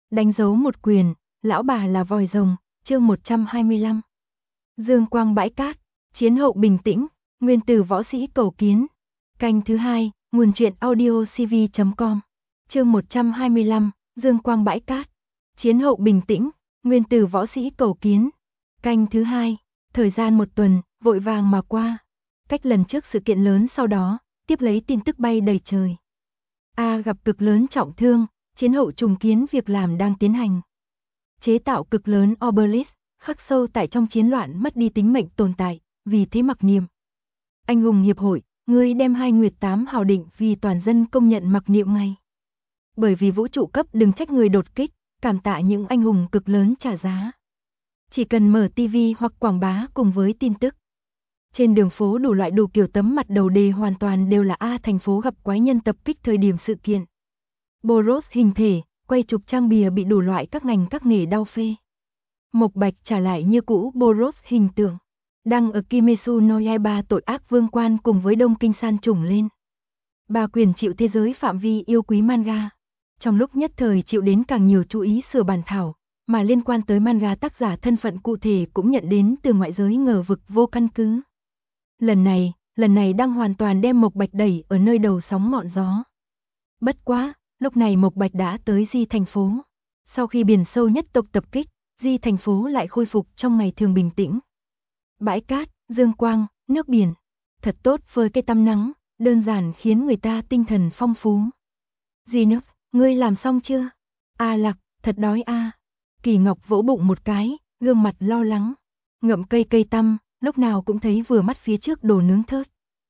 Đánh dấu một quyền, lão bà là vòi rồng, chương 125. Dương quang bãi cát, chiến hậu bình tĩnh, nguyên từ võ sĩ cầu kiến. Canh thứ 2, nguồn truyện audiocv.com. Chương 125, Dương quang bãi cát, chiến hậu bình tĩnh, nguyên từ võ sĩ cầu kiến. Canh thứ 2, thời gian một tuần, vội vàng mà qua. Cách lần trước sự kiện lớn sau đó, tiếp lấy tin tức bay đầy trời. A gặp cực lớn trọng thương, chiến hậu trùng kiến việc làm đang tiến hành. Chế tạo cực lớn obelisk, khắc sâu tại trong chiến loạn mất đi tính mệnh tồn tại, vì thế mặc niệm. Anh hùng hiệp hội, ngươi đem 2 nguyệt 8 hào định vì toàn dân công nhận mặc niệm ngay. Bởi vì vũ trụ cấp đừng trách người đột kích, cảm tạ những anh hùng cực lớn trả giá. Chỉ cần mở TV hoặc quảng bá cùng với tin tức. Trên đường phố đủ loại đủ kiểu tấm mặt đầu đề hoàn toàn đều là A thành phố gặp quái nhân tập kích thời điểm sự kiện. Boros hình thể, quay chụp trang bìa bị đủ loại các ngành các nghề đau phê. Mộc Bạch trả lại như cũ Boros hình tượng. Đăng ở Kimetsu no Yaiba tội ác vương quan cùng với Đông Kinh San trùng lên. Bà quyền chịu thế giới phạm vi yêu quý manga. Trong lúc nhất thời chịu đến càng nhiều chú ý sửa bản thảo, mà liên quan tới manga tác giả thân phận cụ thể cũng nhận đến từ ngoại giới ngờ vực vô căn cứ. Lần này đang hoàn toàn đem Mộc Bạch đẩy ở nơi đầu sóng ngọn gió. Bất quá, lúc này Mộc Bạch đã tới Di thành phố. Sau khi biển sâu nhất tộc tập kích, Di thành phố lại khôi phục trong ngày thường bình tĩnh. Bãi cát, dương quang, nước biển, thật tốt với cây tăm nắng, đơn giản khiến người ta tinh thần phong phú. Zinus, ngươi làm xong chưa? A Lạc, thật đói a. Kỳ Ngọc vỗ bụng một cái, gương mặt lo lắng. Ngậm cây tăm, lúc nào cũng thấy vừa mắt phía trước đồ nướng thớt.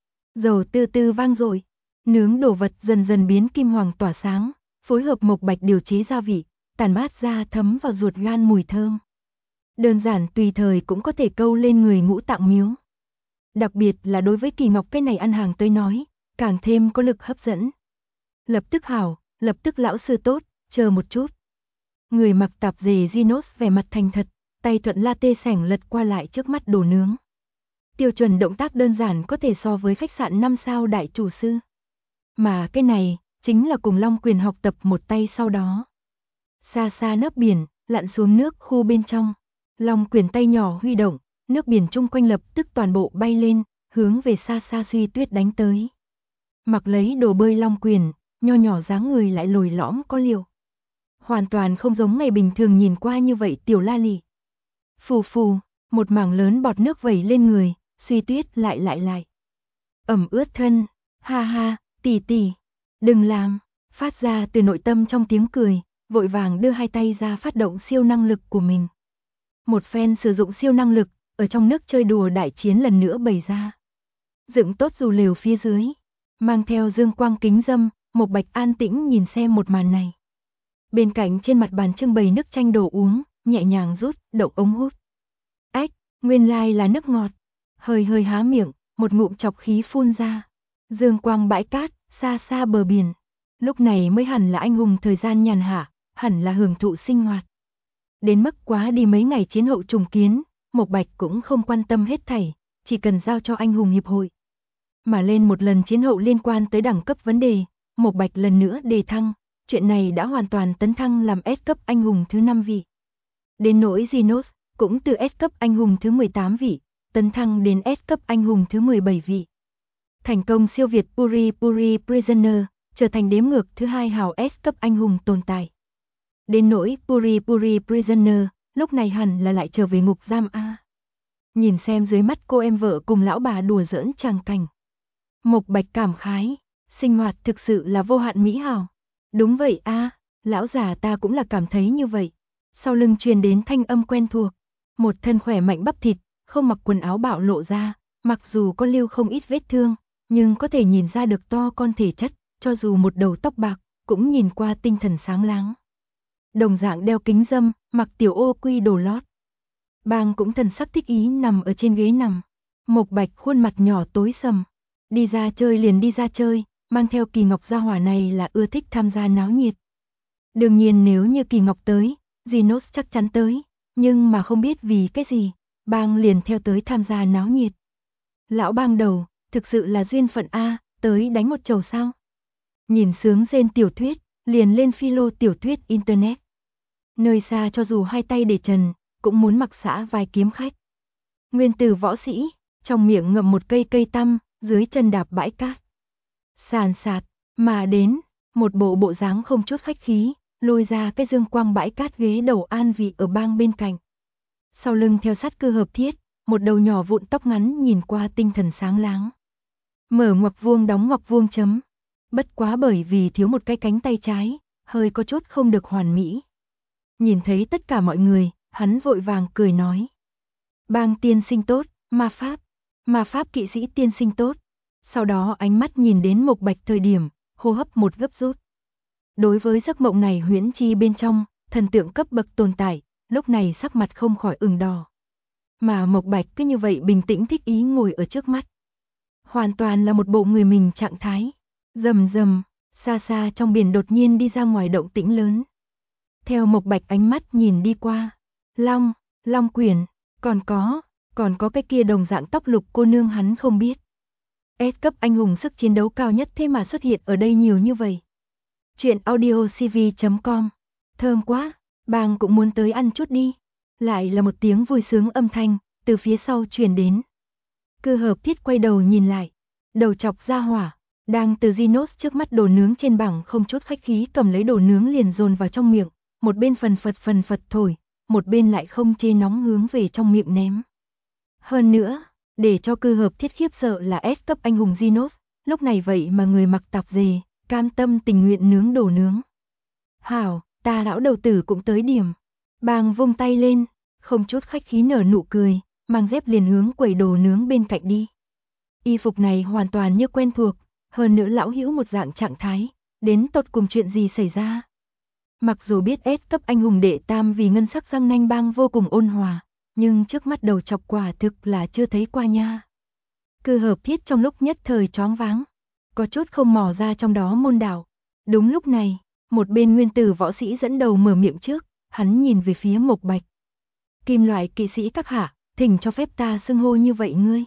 Dầu từ từ vang dội, nướng đồ vật dần dần biến kim hoàng tỏa sáng, phối hợp Mộc Bạch điều chế gia vị, tản mát ra thấm vào ruột gan mùi thơm. Đơn giản tùy thời cũng có thể câu lên người ngũ tạng miếu. Đặc biệt là đối với Kỳ Ngọc cái này ăn hàng tới nói, càng thêm có lực hấp dẫn. Lập tức hảo, lập tức lão sư tốt, chờ một chút. Người mặc tạp dề Genos vẻ mặt thành thật, tay thuận la tê sẻng lật qua lại trước mắt đồ nướng. Tiêu chuẩn động tác đơn giản có thể so với khách sạn 5 sao đại chủ sư. Mà cái này, chính là cùng Long Quyền học tập một tay sau đó. Xa xa nước biển, lặn xuống nước khu bên trong. Long Quyền tay nhỏ huy động, nước biển chung quanh lập tức toàn bộ bay lên, hướng về xa xa Suy Tuyết đánh tới. Mặc lấy đồ bơi Long Quyền, nho nhỏ dáng người lại lồi lõm có liều. Hoàn toàn không giống ngày bình thường nhìn qua như vậy tiểu la lị. Phù phù, một mảng lớn bọt nước vẩy lên người, Suy Tuyết lại. Ẩm ướt thân, ha ha, tỷ, đừng làm, phát ra từ nội tâm trong tiếng cười, vội vàng đưa hai tay ra phát động siêu năng lực của mình. Một phen sử dụng siêu năng lực, ở trong nước chơi đùa đại chiến lần nữa bày ra. Dựng tốt dù lều phía dưới, mang theo dương quang kính dâm, Mộc Bạch an tĩnh nhìn xem một màn này. Bên cạnh trên mặt bàn trưng bày nước chanh đồ uống, nhẹ nhàng rút, động ống hút. Ách, nguyên lai là nước ngọt. Hơi há miệng, một ngụm chọc khí phun ra. Dương quang bãi cát, xa xa bờ biển. Lúc này mới hẳn là anh hùng thời gian nhàn hạ, hẳn là hưởng thụ sinh hoạt. Đến mức quá đi mấy ngày chiến hậu trùng kiến, Mộc Bạch cũng không quan tâm hết thảy, chỉ cần giao cho anh hùng hiệp hội. Mà lên một lần chiến hậu liên quan tới đẳng cấp vấn đề, Mộc Bạch lần nữa đề thăng, chuyện này đã hoàn toàn tấn thăng làm S cấp anh hùng thứ 5 vị. Đến nỗi Genos, cũng từ S cấp anh hùng thứ 18 vị, tấn thăng đến S cấp anh hùng thứ 17 vị. Thành công siêu việt Puri Prisoner, trở thành đếm ngược thứ 2 hào S cấp anh hùng tồn tại. Đến nỗi Puri Prisoner, lúc này hẳn là lại trở về ngục giam A. Nhìn xem dưới mắt cô em vợ cùng lão bà đùa giỡn tràng cảnh. Mộc Bạch cảm khái, sinh hoạt thực sự là vô hạn mỹ hảo. Đúng vậy A, lão già ta cũng là cảm thấy như vậy. Sau lưng truyền đến thanh âm quen thuộc, một thân khỏe mạnh bắp thịt, không mặc quần áo bạo lộ ra, mặc dù có lưu không ít vết thương, nhưng có thể nhìn ra được to con thể chất, cho dù một đầu tóc bạc, cũng nhìn qua tinh thần sáng láng. Đồng dạng đeo kính dâm, mặc tiểu ô quy đồ lót. Bang cũng thần sắc thích ý nằm ở trên ghế nằm. Mộc Bạch khuôn mặt nhỏ tối sầm. Đi ra chơi liền đi ra chơi, mang theo Kỳ Ngọc gia hỏa này là ưa thích tham gia náo nhiệt. Đương nhiên nếu như Kỳ Ngọc tới, Genos chắc chắn tới, nhưng mà không biết vì cái gì, Bang liền theo tới tham gia náo nhiệt. Lão Bang đầu, thực sự là duyên phận A, tới đánh một chầu sao? Nhìn sướng rên tiểu thuyết, liền lên philo tiểu thuyết internet. Nơi xa cho dù hai tay để trần, cũng muốn mặc xả vai kiếm khách. Nguyên tử võ sĩ, trong miệng ngậm một cây cây tăm, dưới chân đạp bãi cát. Sàn sạt, mà đến, một bộ dáng không chút khách khí, lôi ra cái dương quang bãi cát ghế đầu an vị ở bang bên cạnh. Sau lưng theo sát Cơ Hợp Thiết, một đầu nhỏ vụn tóc ngắn nhìn qua tinh thần sáng láng. Mở ngoặc vuông đóng ngoặc vuông chấm. Bất quá bởi vì thiếu một cái cánh tay trái, hơi có chút không được hoàn mỹ. Nhìn thấy tất cả mọi người, hắn vội vàng cười nói. Bang tiên sinh tốt, ma pháp kỵ sĩ tiên sinh tốt. Sau đó ánh mắt nhìn đến Mộc Bạch thời điểm, hô hấp một gấp rút. Đối với giấc mộng này huyễn chi bên trong, thần tượng cấp bậc tồn tại, lúc này sắc mặt không khỏi ửng đỏ. Mà Mộc Bạch cứ như vậy bình tĩnh thích ý ngồi ở trước mắt. Hoàn toàn là một bộ người mình trạng thái. Rầm rầm, xa xa trong biển đột nhiên đi ra ngoài động tĩnh lớn. Theo Mộc Bạch ánh mắt nhìn đi qua, Long Quyển, còn có cái kia đồng dạng tóc lục cô nương hắn không biết. S cấp anh hùng sức chiến đấu cao nhất thế mà xuất hiện ở đây nhiều như vậy. Chuyện audiocv.com. Thơm quá, bang cũng muốn tới ăn chút đi. Lại là một tiếng vui sướng âm thanh, từ phía sau truyền đến. Cơ Hợp Thiết quay đầu nhìn lại, đầu chọc ra hỏa, đang từ Genos trước mắt đồ nướng trên bảng không chút khách khí cầm lấy đồ nướng liền dồn vào trong miệng, một bên phần phật thổi, một bên lại không chê nóng hướng về trong miệng ném. Hơn nữa, để cho Cơ Hợp Thiết khiếp sợ là S cấp anh hùng Genos, lúc này vậy mà người mặc tạp dề, cam tâm tình nguyện nướng đồ nướng. Hảo, ta lão đầu tử cũng tới điểm. Bang vung tay lên, không chút khách khí nở nụ cười, mang dép liền hướng quầy đồ nướng bên cạnh đi. Y phục này hoàn toàn như quen thuộc, hơn nữa lão hữu một dạng trạng thái, đến tột cùng chuyện gì xảy ra. Mặc dù biết S cấp anh hùng đệ tam vì ngân sắc răng nanh bang vô cùng ôn hòa, nhưng trước mắt đầu chọc quả thực là chưa thấy qua nha. Cơ Hợp Thiết trong lúc nhất thời choáng váng, có chút không mò ra trong đó môn đạo. Đúng lúc này, một bên nguyên tử võ sĩ dẫn đầu mở miệng trước, hắn nhìn về phía Mộc Bạch. Kim loại kỵ sĩ các hạ, thỉnh cho phép ta xưng hô như vậy ngươi.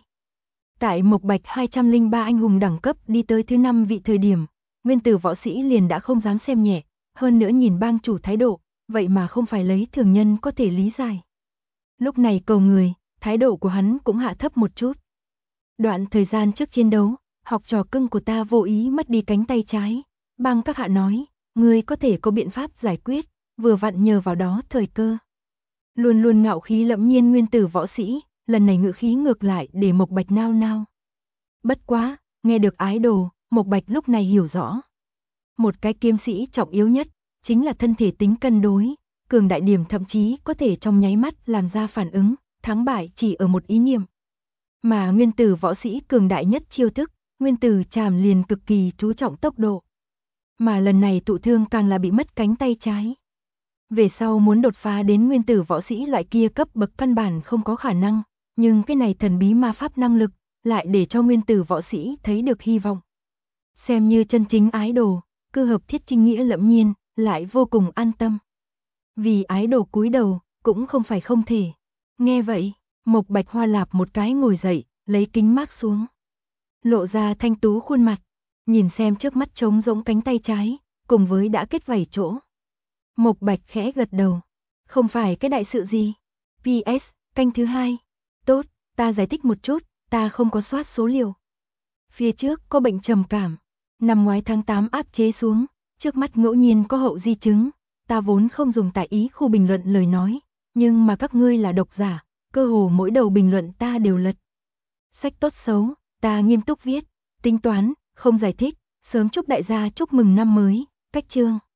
Tại Mộc Bạch 203 anh hùng đẳng cấp đi tới thứ 5 vị thời điểm, nguyên tử võ sĩ liền đã không dám xem nhẹ, hơn nữa nhìn bang chủ thái độ, vậy mà không phải lấy thường nhân có thể lý giải. Lúc này cầu người, thái độ của hắn cũng hạ thấp một chút. Đoạn thời gian trước chiến đấu, học trò cưng của ta vô ý mất đi cánh tay trái, bang các hạ nói, ngươi có thể có biện pháp giải quyết, vừa vặn nhờ vào đó thời cơ. Luôn luôn ngạo khí lẫm nhiên nguyên tử võ sĩ, lần này ngữ khí ngược lại để Mộc Bạch nao nao. Bất quá, nghe được ái đồ, Mộc Bạch lúc này hiểu rõ. Một cái kiếm sĩ trọng yếu nhất, chính là thân thể tính cân đối, cường đại điểm thậm chí có thể trong nháy mắt làm ra phản ứng, thắng bại chỉ ở một ý niệm. Mà nguyên tử võ sĩ cường đại nhất chiêu thức, nguyên tử trảm liền cực kỳ chú trọng tốc độ. Mà lần này tụ thương càng là bị mất cánh tay trái. Về sau muốn đột phá đến nguyên tử võ sĩ loại kia cấp bậc căn bản không có khả năng, nhưng cái này thần bí ma pháp năng lực, lại để cho nguyên tử võ sĩ thấy được hy vọng. Xem như chân chính ái đồ, Cơ Hợp Thiết trinh nghĩa lẫm nhiên, lại vô cùng an tâm. Vì ái đồ cúi đầu, cũng không phải không thể. Nghe vậy, Mộc Bạch hoa lạp một cái ngồi dậy, lấy kính mác xuống. Lộ ra thanh tú khuôn mặt, nhìn xem trước mắt trống rỗng cánh tay trái, cùng với đã kết vảy chỗ. Mộc Bạch khẽ gật đầu. Không phải cái đại sự gì. PS, canh thứ 2. Tốt, ta giải thích một chút, ta không có soát số liệu. Phía trước có bệnh trầm cảm. Năm ngoái tháng 8 áp chế xuống, trước mắt ngẫu nhiên có hậu di chứng. Ta vốn không dùng tại ý khu bình luận lời nói, nhưng mà các ngươi là độc giả, cơ hồ mỗi đầu bình luận ta đều lật. Sách tốt xấu, ta nghiêm túc viết, tính toán, không giải thích, sớm chúc đại gia chúc mừng năm mới, cách chương.